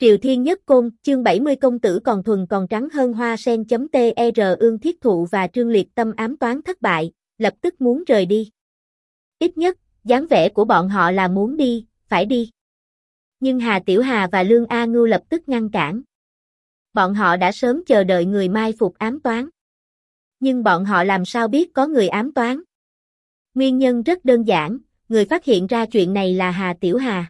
Triều Thiên Nhất Côn, chương 70 công tử còn thuần còn trắng hơn hoa sen.tr Ương Thiết Thụ và Trương Liệt Tâm ám toán thất bại, lập tức muốn rời đi. Ít nhất, dáng vẻ của bọn họ là muốn đi, phải đi. Nhưng Hà Tiểu Hà và Lương A Ngưu lập tức ngăn cản. Bọn họ đã sớm chờ đợi người mai phục ám toán. Nhưng bọn họ làm sao biết có người ám toán? Nguyên nhân rất đơn giản, người phát hiện ra chuyện này là Hà Tiểu Hà.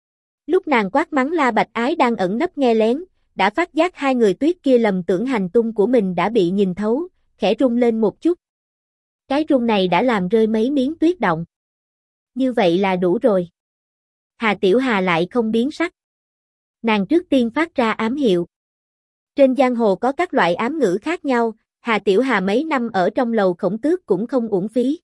Lúc nàng quát mắng La Bạch Ái đang ẩn nấp nghe lén, đã phát giác hai người tuyết kia lầm tưởng hành tung của mình đã bị nhìn thấu, khẽ rung lên một chút. Cái rung này đã làm rơi mấy miếng tuyết động. Như vậy là đủ rồi. Hà Tiểu Hà lại không biến sắc. Nàng trước tiên phát ra ám hiệu. Trên giang hồ có các loại ám ngữ khác nhau, Hà Tiểu Hà mấy năm ở trong lầu Khổng Tước cũng không uổng phí.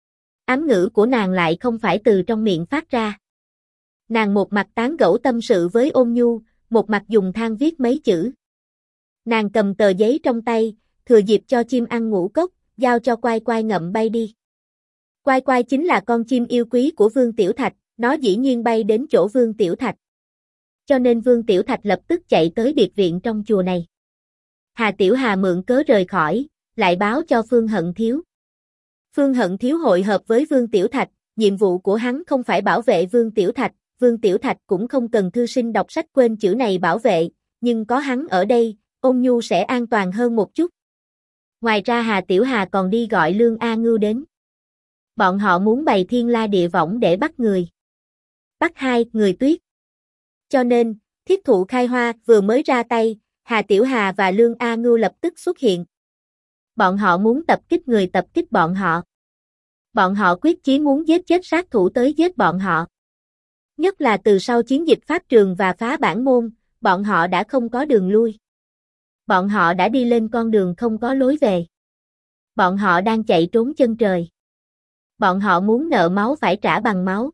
Ám ngữ của nàng lại không phải từ trong miệng phát ra. Nàng một mặt tán gẫu tâm sự với Ôn Nhu, một mặt dùng than viết mấy chữ. Nàng cầm tờ giấy trong tay, thừa dịp cho chim ăn ngũ cốc, giao cho Quai Quai ngậm bay đi. Quai Quai chính là con chim yêu quý của Vương Tiểu Thạch, nó dĩ nhiên bay đến chỗ Vương Tiểu Thạch. Cho nên Vương Tiểu Thạch lập tức chạy tới biệt viện trong chùa này. Hà Tiểu Hà mượn cớ rời khỏi, lại báo cho Phương Hận Thiếu. Phương Hận Thiếu hội hợp với Vương Tiểu Thạch, nhiệm vụ của hắn không phải bảo vệ Vương Tiểu Thạch, Vương Tiểu Thạch cũng không cần thư sinh đọc sách quên chữ này bảo vệ, nhưng có hắn ở đây, Ôn Nhu sẽ an toàn hơn một chút. Ngoài ra Hà Tiểu Hà còn đi gọi Lương A Ngưu đến. Bọn họ muốn bày thiên la địa võng để bắt người. Bắt hai người tuyết. Cho nên, Thiết Thụ khai hoa vừa mới ra tay, Hà Tiểu Hà và Lương A Ngưu lập tức xuất hiện. Bọn họ muốn tập kích người tập kích bọn họ. Bọn họ quyết chí muốn giết chết sát thủ tới giết bọn họ. Nhất là từ sau chiến dịch Pháp Trường và phá bản môn, bọn họ đã không có đường lui. Bọn họ đã đi lên con đường không có lối về. Bọn họ đang chạy trốn chân trời. Bọn họ muốn nợ máu phải trả bằng máu.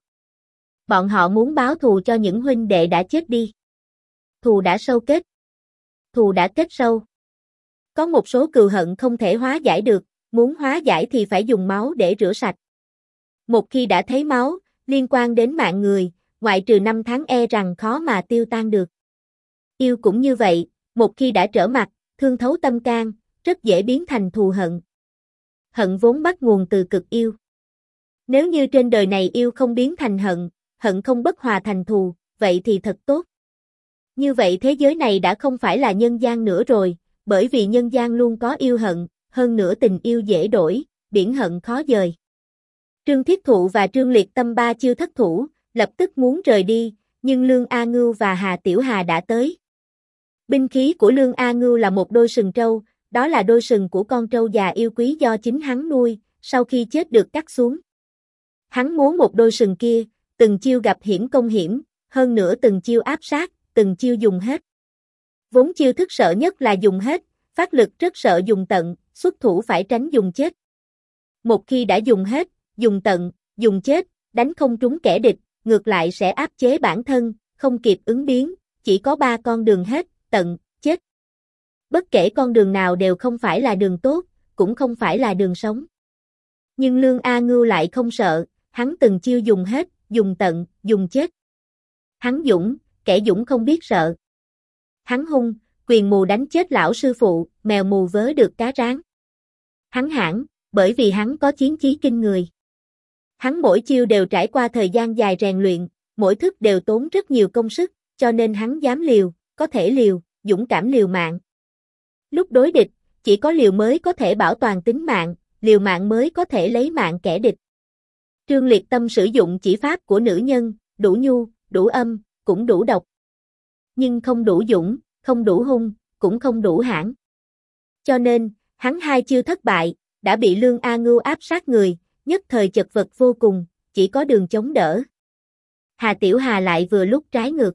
Bọn họ muốn báo thù cho những huynh đệ đã chết đi. Thù đã sâu kết. Thù đã kết sâu. Có một số cừu hận không thể hóa giải được, muốn hóa giải thì phải dùng máu để rửa sạch. Một khi đã thấy máu, liên quan đến mạng người, ngoại trừ năm tháng e rằng khó mà tiêu tan được. Yêu cũng như vậy, một khi đã trở mặt, thương thấu tâm can, rất dễ biến thành thù hận. Hận vốn bắt nguồn từ cực yêu. Nếu như trên đời này yêu không biến thành hận, hận không bất hòa thành thù, vậy thì thật tốt. Như vậy thế giới này đã không phải là nhân gian nữa rồi, bởi vì nhân gian luôn có yêu hận, hơn nữa tình yêu dễ đổi, biển hận khó dời. Trương Thiết Thụ và Trương Liệt Tâm ba chiêu thất thủ, lập tức muốn rời đi, nhưng Lương A Ngưu và Hà Tiểu Hà đã tới. Binh khí của Lương A Ngưu là một đôi sừng trâu, đó là đôi sừng của con trâu già yêu quý do chính hắn nuôi, sau khi chết được cắt xuống. Hắn muốn một đôi sừng kia, từng chiêu gặp hiểm công hiểm, hơn nữa từng chiêu áp sát, từng chiêu dùng hết. Vốn chiêu thức sợ nhất là dùng hết, phát lực rất sợ dùng tận, xuất thủ phải tránh dùng chết. Một khi đã dùng hết, dùng tận, dùng chết, đánh không trúng kẻ địch, ngược lại sẽ áp chế bản thân, không kịp ứng biến, chỉ có 3 con đường hết, tận, chết. Bất kể con đường nào đều không phải là đường tốt, cũng không phải là đường sống. Nhưng Lương A Ngưu lại không sợ, hắn từng chiêu dùng hết, dùng tận, dùng chết. Hắn dũng, kẻ dũng không biết sợ. Hắn hung, quyền mù đánh chết lão sư phụ, mèo mù vớ được cá rán. Hắn hãn, bởi vì hắn có chiến chí kinh người. Hắn mỗi chiêu đều trải qua thời gian dài rèn luyện, mỗi thức đều tốn rất nhiều công sức, cho nên hắn dám liều, có thể liều, dũng cảm liều mạng. Lúc đối địch, chỉ có liều mới có thể bảo toàn tính mạng, liều mạng mới có thể lấy mạng kẻ địch. Trương Liệt Tâm sử dụng chỉ pháp của nữ nhân, đủ nhu, đủ âm, cũng đủ độc. Nhưng không đủ dũng, không đủ hung, cũng không đủ hãn. Cho nên, hắn hai chiêu thất bại, đã bị Lương A Ngưu áp sát người, nhất thời chật vật vô cùng, chỉ có đường chống đỡ. Hà Tiểu Hà lại vừa lúc trái ngược.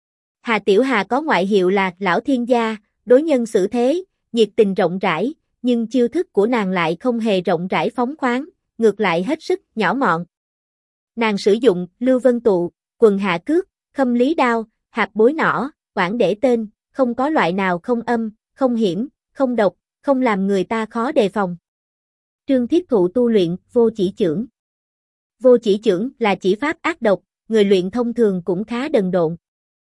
Hà Tiểu Hà có ngoại hiệu là Lão Thiên Gia, đối nhân xử thế, nhiệt tình rộng rãi, nhưng chiêu thức của nàng lại không hề rộng rãi phóng khoáng, ngược lại hết sức nhỏ mọn. Nàng sử dụng Lưu Vân Tụ, Quần Hạ Cước, Khâm Lý Đao, Hạp Bối Nỏ, Quảng Để Tên, không có loại nào không âm, không hiểm, không độc, không làm người ta khó đề phòng. Trương Thiết Thụ tu luyện vô chỉ chưởng. Vô chỉ chưởng là chỉ pháp ác độc, người luyện thông thường cũng khá đần độn.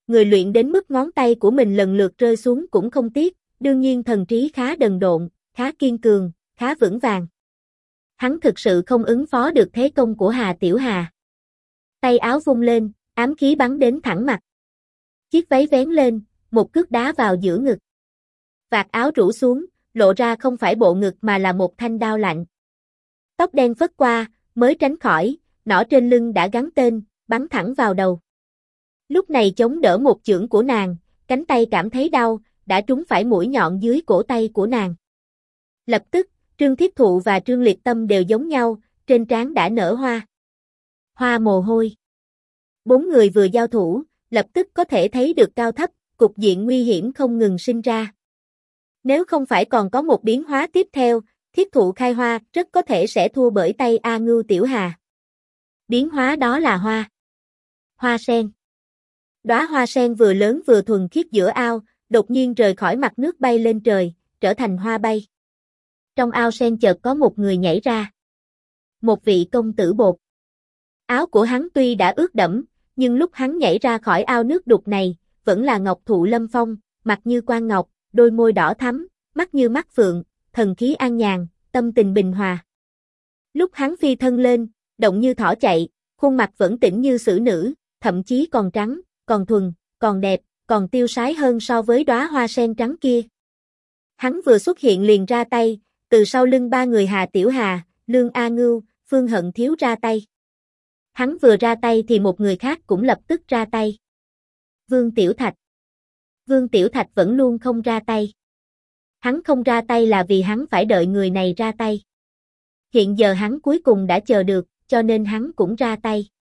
người luyện đến mức ngón tay của mình lần lượt rơi xuống cũng không tiếc, đương nhiên thần trí khá đần độn, khá kiên cường, khá vững vàng. Hắn thực sự không ứng phó được thế công của Hà Tiểu Hà. Tay áo vung lên, ám khí bắn đến thẳng mặt. Chiếc váy vén lên, một cước đá vào giữa ngực. Vạt áo rũ xuống, lộ ra không phải bộ ngực mà là một thanh đao lạnh. Tóc đen phất qua, mới tránh khỏi, nỏ trên lưng đã gắn tên, bắn thẳng vào đầu. Lúc này chống đỡ một chưởng của nàng, cánh tay cảm thấy đau, đã trúng phải mũi nhọn dưới cổ tay của nàng. Lập tức, Trương Thiết Thụ và Trương Liệt Tâm đều giống nhau, trên trán đã nở hoa. Hoa mồ hôi. Bốn người vừa giao thủ, lập tức có thể thấy được cao thấp, cục diện nguy hiểm không ngừng sinh ra. Nếu không phải còn có một biến hóa tiếp theo, Thiết Thụ khai hoa rất có thể sẽ thua bởi tay A Ngưu Tiểu Hà. Biến hóa đó là hoa. Hoa sen. Đóa hoa sen vừa lớn vừa thuần khiết giữa ao, đột nhiên rời khỏi mặt nước bay lên trời, trở thành hoa bay. Trong ao sen chợt có một người nhảy ra. Một vị công tử bột. Áo của hắn tuy đã ướt đẫm, nhưng lúc hắn nhảy ra khỏi ao nước đục này, vẫn là ngọc thụ lâm phong, mặt như quan ngọc, đôi môi đỏ thắm, mắt như mắt phượng, thần khí an nhàn, tâm tình bình hòa. Lúc hắn phi thân lên, động như thỏ chạy, khuôn mặt vẫn tĩnh như xử nữ, thậm chí còn trắng, còn thuần, còn đẹp, còn tiêu sái hơn so với đóa hoa sen trắng kia. Hắn vừa xuất hiện liền ra tay, từ sau lưng ba người Hà Tiểu Hà, Lương A Ngưu, Phương Hận Thiếu ra tay. Hắn vừa ra tay thì một người khác cũng lập tức ra tay. Vương Tiểu Thạch. Vương Tiểu Thạch vẫn luôn không ra tay. Hắn không ra tay là vì hắn phải đợi người này ra tay. Hiện giờ hắn cuối cùng đã chờ được, cho nên hắn cũng ra tay.